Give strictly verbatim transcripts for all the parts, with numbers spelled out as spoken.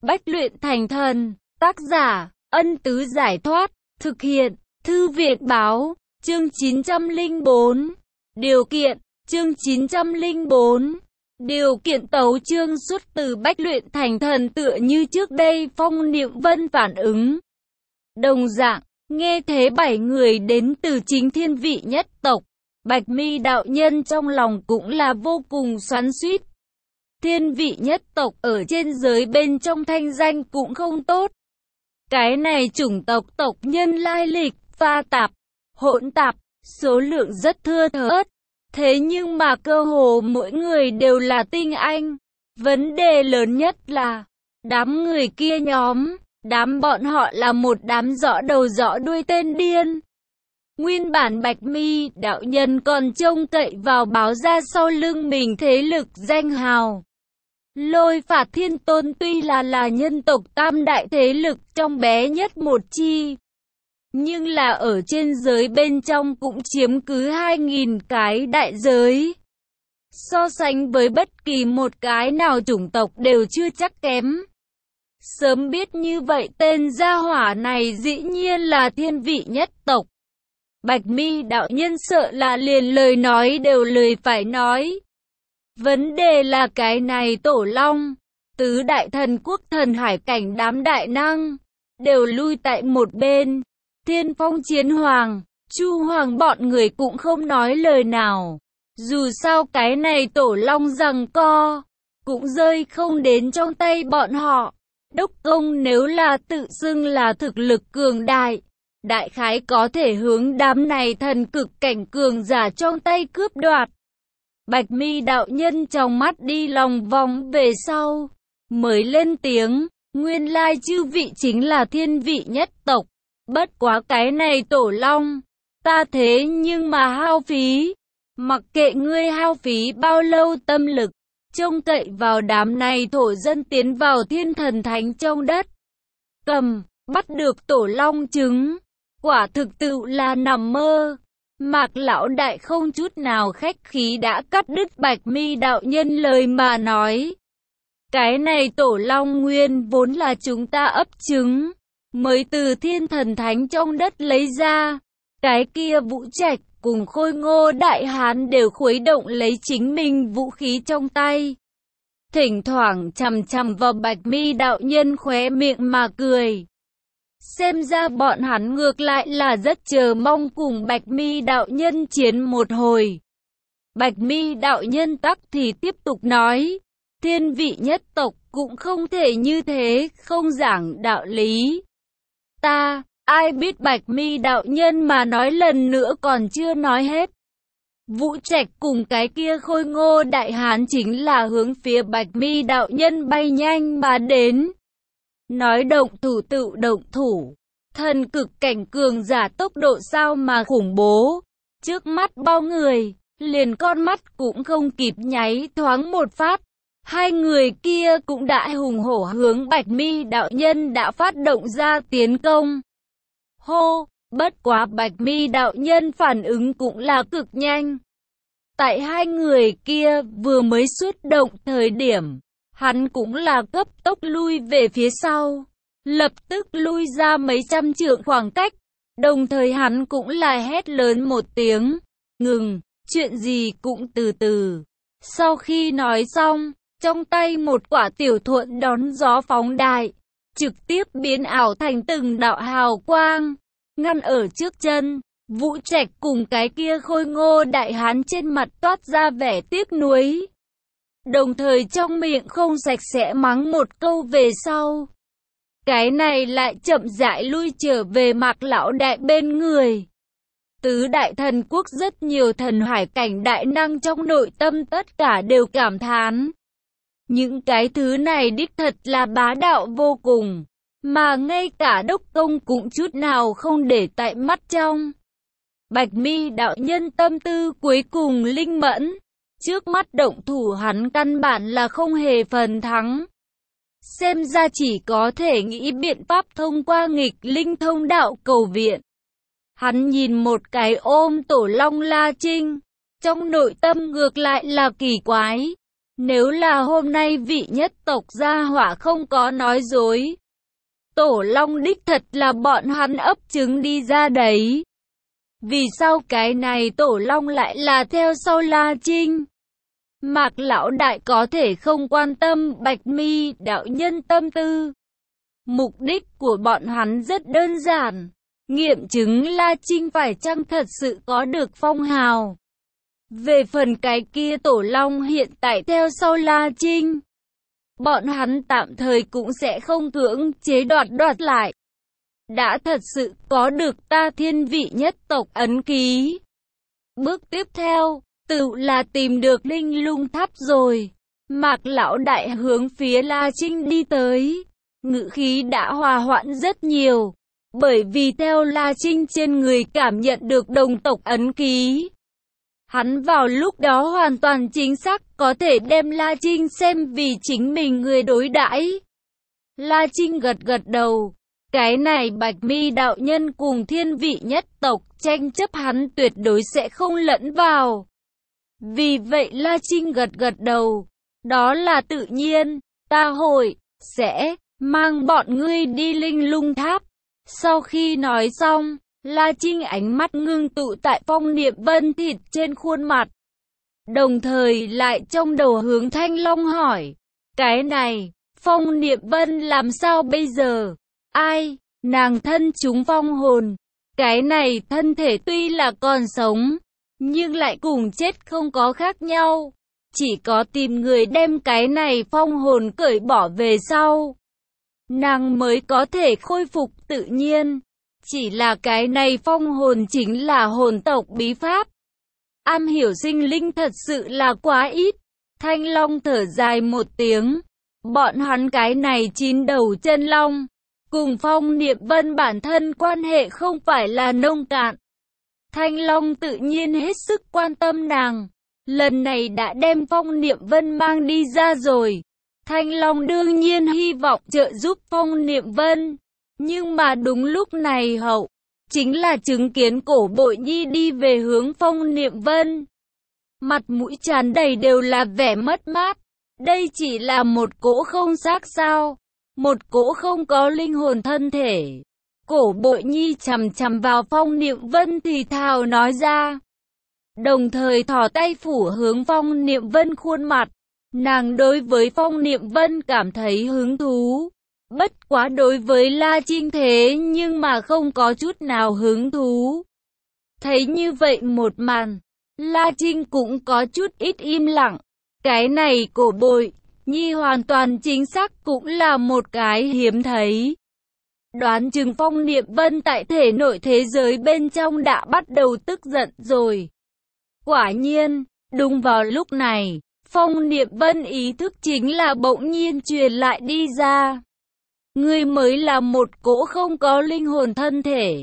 Bách luyện thành thần, tác giả, Ân Tứ Giải Thoát, thực hiện, Thư viện Báo, chương chín trăm lẻ bốn. Điều kiện, chương chín trăm lẻ bốn. Điều kiện tấu chương xuất từ Bách luyện thành thần tựa như trước đây Phong Niệm Vân phản ứng. Đồng dạng, nghe thế bảy người đến từ chính thiên vị nhất tộc. Bạch Mi đạo nhân trong lòng cũng là vô cùng xoắn xuýt. Thiên vị nhất tộc ở trên giới bên trong thanh danh cũng không tốt. Cái này chủng tộc tộc nhân lai lịch, pha tạp, hỗn tạp, số lượng rất thưa thớt. Thế nhưng mà cơ hồ mỗi người đều là tinh anh. Vấn đề lớn nhất là, đám người kia nhóm, đám bọn họ là một đám rõ đầu rõ đuôi tên điên. Nguyên bản Bạch Mi đạo nhân còn trông cậy vào báo ra sau lưng mình thế lực danh hào. Lôi Phạt Thiên Tôn tuy là là nhân tộc tam đại thế lực trong bé nhất một chi, nhưng là ở trên giới bên trong cũng chiếm cứ hai nghìn cái đại giới. So sánh với bất kỳ một cái nào chủng tộc đều chưa chắc kém. Sớm biết như vậy tên gia hỏa này dĩ nhiên là thiên vị nhất tộc. Bạch Mi đạo nhân sợ là liền lời nói đều lời phải nói. Vấn đề là cái này Tổ Long, tứ đại thần quốc thần hải cảnh đám đại năng, đều lui tại một bên. Thiên Phong Chiến Hoàng, Chu Hoàng bọn người cũng không nói lời nào. Dù sao cái này Tổ Long giằng co, cũng rơi không đến trong tay bọn họ. Đốc Công nếu là tự xưng là thực lực cường đại, đại khái có thể hướng đám này thần cực cảnh cường giả trong tay cướp đoạt. Bạch Mi đạo nhân trong mắt đi lòng vòng về sau, mới lên tiếng, nguyên lai chư vị chính là thiên vị nhất tộc. Bất quá cái này Tổ Long, ta thế nhưng mà hao phí, mặc kệ ngươi hao phí bao lâu tâm lực, trông cậy vào đám này thổ dân tiến vào thiên thần thánh trong đất. Cầm, bắt được Tổ Long trứng, quả thực tự là nằm mơ. Mạc lão đại không chút nào khách khí đã cắt đứt Bạch Mi đạo nhân lời mà nói. Cái này Tổ Long nguyên vốn là chúng ta ấp trứng, mới từ thiên thần thánh trong đất lấy ra. Cái kia Vũ Trạch cùng Khôi Ngô đại hán đều khuấy động lấy chính mình vũ khí trong tay. Thỉnh thoảng chằm chằm vào Bạch Mi đạo nhân khóe miệng mà cười. Xem ra bọn hắn ngược lại là rất chờ mong cùng Bạch Mi đạo nhân chiến một hồi. Bạch Mi đạo nhân tắc thì tiếp tục nói, thiên vị nhất tộc cũng không thể như thế, không giảng đạo lý. Ta, ai biết Bạch Mi đạo nhân mà nói lần nữa còn chưa nói hết. Vũ Trạch cùng cái kia Khôi Ngô đại hán chính là hướng phía Bạch Mi đạo nhân bay nhanh mà đến. Nói động thủ tự động thủ, thần cực cảnh cường giả tốc độ sao mà khủng bố. Trước mắt bao người, liền con mắt cũng không kịp nháy thoáng một phát. Hai người kia cũng đã hùng hổ hướng Bạch Mi đạo nhân đã phát động ra tiến công. Hô, bất quá Bạch Mi đạo nhân phản ứng cũng là cực nhanh. Tại hai người kia vừa mới xuất động thời điểm, hắn cũng là cấp tốc lui về phía sau, lập tức lui ra mấy trăm trượng khoảng cách, đồng thời hắn cũng là hét lớn một tiếng, ngừng, chuyện gì cũng từ từ. Sau khi nói xong, trong tay một quả tiểu thuận đón gió phóng đại, trực tiếp biến ảo thành từng đạo hào quang, ngăn ở trước chân. Vũ Trạch cùng cái kia Khôi Ngô đại hán trên mặt toát ra vẻ tiếc nuối, đồng thời trong miệng không sạch sẽ mắng một câu về sau. Cái này lại chậm rãi lui trở về Mạc lão đại bên người. Tứ đại thần quốc rất nhiều thần hải cảnh đại năng trong nội tâm tất cả đều cảm thán. Những cái thứ này đích thật là bá đạo vô cùng, mà ngay cả Đốc Công cũng chút nào không để tại mắt trong. Bạch Mi đạo nhân tâm tư cuối cùng linh mẫn. Trước mắt động thủ hắn căn bản là không hề phần thắng. Xem ra chỉ có thể nghĩ biện pháp thông qua nghịch linh thông đạo cầu viện. Hắn nhìn một cái ôm Tổ Long La Trinh, trong nội tâm ngược lại là kỳ quái. Nếu là hôm nay vị nhất tộc gia hỏa không có nói dối, Tổ Long đích thật là bọn hắn ấp trứng đi ra đấy. Vì sao cái này Tổ Long lại là theo sau La Trinh? Mạc lão đại có thể không quan tâm Bạch Mi đạo nhân tâm tư. Mục đích của bọn hắn rất đơn giản, nghiệm chứng La Trinh phải chăng thật sự có được phong hào. Về phần cái kia Tổ Long hiện tại theo sau La Trinh, bọn hắn tạm thời cũng sẽ không cưỡng chế đoạt đoạt lại. Đã thật sự có được ta thiên vị nhất tộc ấn ký. Bước tiếp theo, tự là tìm được linh lung tháp rồi. Mạc lão đại hướng phía La Trinh đi tới. Ngữ khí đã hòa hoãn rất nhiều. Bởi vì theo La Trinh trên người cảm nhận được đồng tộc ấn ký. Hắn vào lúc đó hoàn toàn chính xác có thể đem La Trinh xem vì chính mình người đối đãi. La Trinh gật gật đầu. Cái này Bạch Mi đạo nhân cùng thiên vị nhất tộc tranh chấp hắn tuyệt đối sẽ không lẫn vào. Vì vậy La Trinh gật gật đầu. Đó là tự nhiên, ta hội, sẽ, mang bọn ngươi đi linh lung tháp. Sau khi nói xong, La Trinh ánh mắt ngưng tụ tại Phong Niệm Vân thịt trên khuôn mặt. Đồng thời lại trong đầu hướng Thanh Long hỏi. Cái này, Phong Niệm Vân làm sao bây giờ? Ai? Nàng thân chúng phong hồn. Cái này thân thể tuy là còn sống, nhưng lại cùng chết không có khác nhau. Chỉ có tìm người đem cái này phong hồn cởi bỏ về sau, nàng mới có thể khôi phục tự nhiên. Chỉ là cái này phong hồn chính là hồn tộc bí pháp. Am hiểu sinh linh thật sự là quá ít. Thanh Long thở dài một tiếng. Bọn hắn cái này chín đầu chân long, cùng Phong Niệm Vân bản thân quan hệ không phải là nông cạn. Thanh Long tự nhiên hết sức quan tâm nàng. Lần này đã đem Phong Niệm Vân mang đi ra rồi. Thanh Long đương nhiên hy vọng trợ giúp Phong Niệm Vân. Nhưng mà đúng lúc này hậu, chính là chứng kiến Cổ Bội Nhi đi về hướng Phong Niệm Vân. Mặt mũi tràn đầy đều là vẻ mất mát. Đây chỉ là một cỗ không xác sao? Một cỗ không có linh hồn thân thể. Cổ Bội Nhi chằm chằm vào Phong Niệm Vân thì thào nói ra. Đồng thời thò tay phủ hướng Phong Niệm Vân khuôn mặt. Nàng đối với Phong Niệm Vân cảm thấy hứng thú. Bất quá đối với La Trinh thế nhưng mà không có chút nào hứng thú. Thấy như vậy một màn, La Trinh cũng có chút ít im lặng. Cái này Cổ Bội Nhi hoàn toàn chính xác cũng là một cái hiếm thấy. Đoán chừng Phong Niệm Vân tại thể nội thế giới bên trong đã bắt đầu tức giận rồi. Quả nhiên, đúng vào lúc này, Phong Niệm Vân ý thức chính là bỗng nhiên truyền lại đi ra. Ngươi mới là một cỗ không có linh hồn thân thể.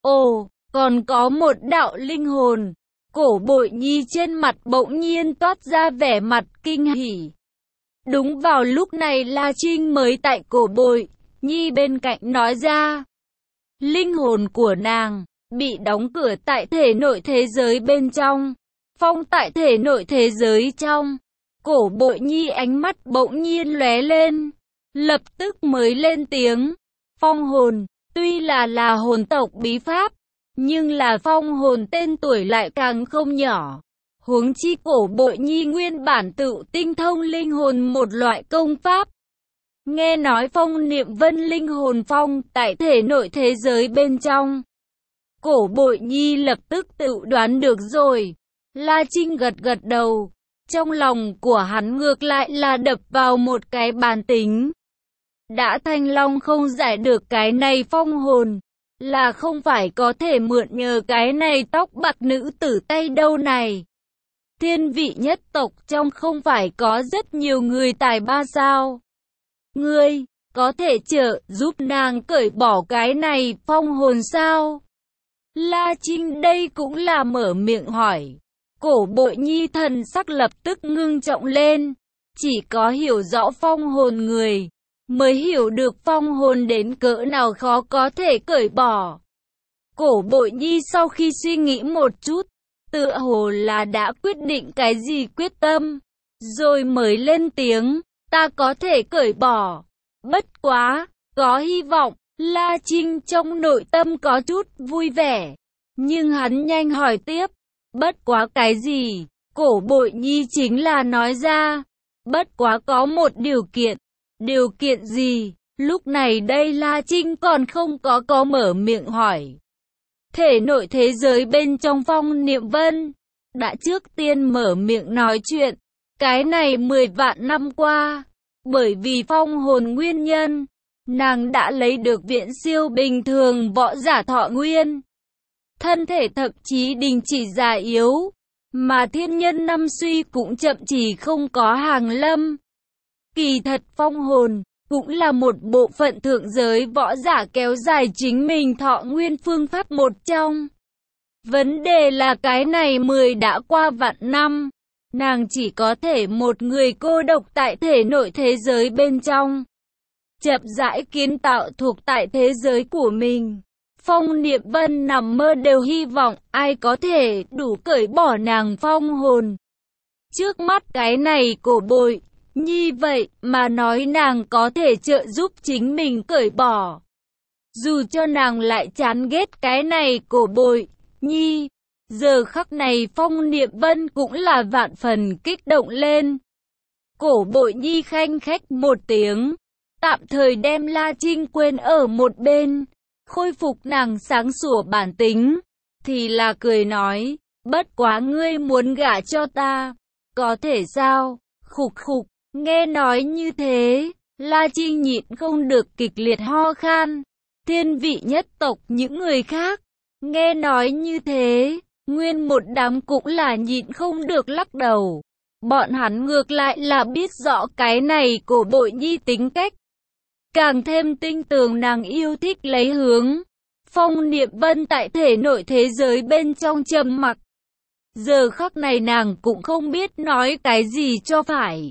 Ồ, còn có một đạo linh hồn. Cổ Bội Nhi trên mặt bỗng nhiên toát ra vẻ mặt kinh hỉ. Đúng vào lúc này La Trinh mới tại Cổ Bội Nhi bên cạnh nói ra. Linh hồn của nàng bị đóng cửa tại thể nội thế giới bên trong, phong tại thể nội thế giới trong. Cổ Bội Nhi ánh mắt bỗng nhiên lóe lên, lập tức mới lên tiếng. Phong hồn, tuy là là hồn tộc bí pháp, nhưng là phong hồn tên tuổi lại càng không nhỏ. Huống chi Cổ Bội Nhi nguyên bản tự tinh thông linh hồn một loại công pháp. Nghe nói Phong Niệm Vân linh hồn phong tại thể nội thế giới bên trong. Cổ Bội Nhi lập tức tự đoán được rồi. La Trinh gật gật đầu. Trong lòng của hắn ngược lại là đập vào một cái bàn tính. Đã Thanh Long không giải được cái này phong hồn, là không phải có thể mượn nhờ cái này tóc bạc nữ tử tay đâu này. Thiên vị nhất tộc trong không phải có rất nhiều người tài ba sao? Ngươi, có thể trợ giúp nàng cởi bỏ cái này phong hồn sao? La Trinh đây cũng là mở miệng hỏi. Cổ Bội Nhi thần sắc lập tức ngưng trọng lên. Chỉ có hiểu rõ phong hồn người, mới hiểu được phong hồn đến cỡ nào khó có thể cởi bỏ. Cổ Bội Nhi sau khi suy nghĩ một chút, tựa hồ là đã quyết định cái gì quyết tâm. rồi mới lên tiếng, ta có thể cởi bỏ. Bất quá, có hy vọng. La Trinh trong nội tâm có chút vui vẻ, nhưng hắn nhanh hỏi tiếp, bất quá cái gì? Cổ Bội Nhi chính là nói ra, bất quá có một điều kiện. Điều kiện gì? Lúc này đây La Trinh còn không có có mở miệng hỏi. Thể nội thế giới bên trong Phong Niệm Vân đã trước tiên mở miệng nói chuyện. Cái này mười vạn năm qua, bởi vì phong hồn nguyên nhân, nàng đã lấy được viễn siêu bình thường võ giả thọ nguyên. Thân thể thậm chí đình chỉ già yếu, mà thiên nhân năm suy cũng chậm chỉ không có hàng lâm. Kỳ thật phong hồn cũng là một bộ phận thượng giới võ giả kéo dài chính mình thọ nguyên phương pháp một trong. Vấn đề là cái này mười đã qua vạn năm, nàng chỉ có thể một người cô độc tại thể nội thế giới bên trong, chậm rãi kiến tạo thuộc tại thế giới của mình. Phong Niệm Vân nằm mơ đều hy vọng ai có thể đủ cởi bỏ nàng phong hồn. Trước mắt cái này Cổ Bội Nhi vậy mà nói nàng có thể trợ giúp chính mình cởi bỏ. Dù cho nàng lại chán ghét cái này Cổ Bội Nhi, giờ khắc này Phong Niệm Vân cũng là vạn phần kích động lên. Cổ Bội Nhi khanh khách một tiếng, tạm thời đem La Trinh quên ở một bên, khôi phục nàng sáng sủa bản tính, thì là cười nói, bất quá ngươi muốn gả cho ta, có thể sao? Khục khục, nghe nói như thế, La Trinh nhịn không được kịch liệt ho khan. Thiên vị nhất tộc những người khác, nghe nói như thế, nguyên một đám cũng là nhịn không được lắc đầu. Bọn hắn ngược lại là biết rõ cái này Cổ Bội Nhi tính cách, càng thêm tinh tường nàng yêu thích lấy hướng. Phong Niệm Vân tại thể nội thế giới bên trong trầm mặc. Giờ khắc này nàng cũng không biết nói cái gì cho phải.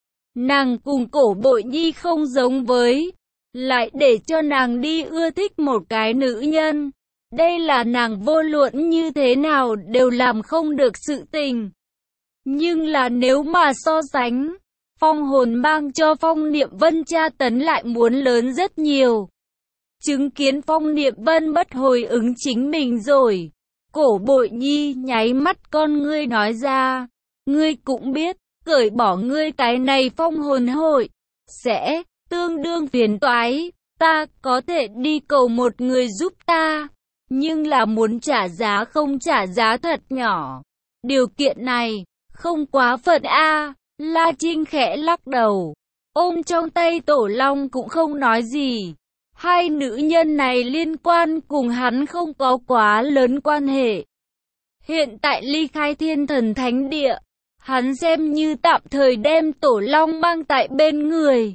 Nàng cùng Cổ Bội Nhi không giống với, lại để cho nàng đi ưa thích một cái nữ nhân. Đây là nàng vô luận như thế nào đều làm không được sự tình. Nhưng là nếu mà so sánh, phong hồn mang cho Phong Niệm Vân tra tấn lại muốn lớn rất nhiều. Chứng kiến Phong Niệm Vân bất hồi ứng chính mình rồi, Cổ Bội Nhi nháy mắt con ngươi nói ra, ngươi cũng biết, cởi bỏ ngươi cái này phong hồn hội, sẽ tương đương phiền toái, ta có thể đi cầu một người giúp ta, nhưng là muốn trả giá không trả giá thật nhỏ. Điều kiện này, không quá phận a. La Trinh khẽ lắc đầu, ôm trong tay Tổ Long cũng không nói gì. Hai nữ nhân này liên quan cùng hắn không có quá lớn quan hệ. Hiện tại ly khai Thiên Thần Thánh Địa, hắn xem như tạm thời đem Tổ Long mang tại bên người,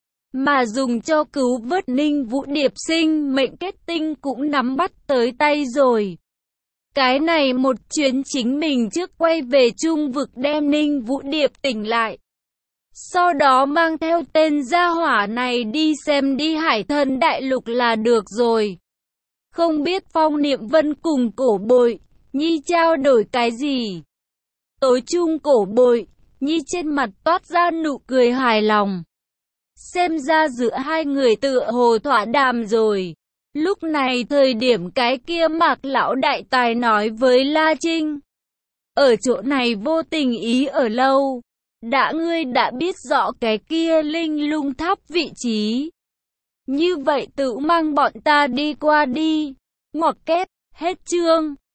mà dùng cho cứu vớt Ninh Vũ Điệp sinh mệnh kết tinh cũng nắm bắt tới tay rồi. Cái này một chuyến chính mình trước quay về Trung Vực đem Ninh Vũ Điệp tỉnh lại. Sau đó mang theo tên gia hỏa này đi xem đi Hải Thần Đại Lục là được rồi. Không biết Phong Niệm Vân cùng Cổ Bội Nhi trao đổi cái gì. Tối chung Cổ Bội Nhi trên mặt toát ra nụ cười hài lòng. Xem ra giữa hai người tựa hồ thỏa đàm rồi. Lúc này thời điểm cái kia Mạc lão đại tài nói với La Trinh, ở chỗ này vô tình ý ở lâu, đã ngươi đã biết rõ cái kia linh lung tháp vị trí, như vậy tự mang bọn ta đi qua đi. Ngoặc kép, hết chương.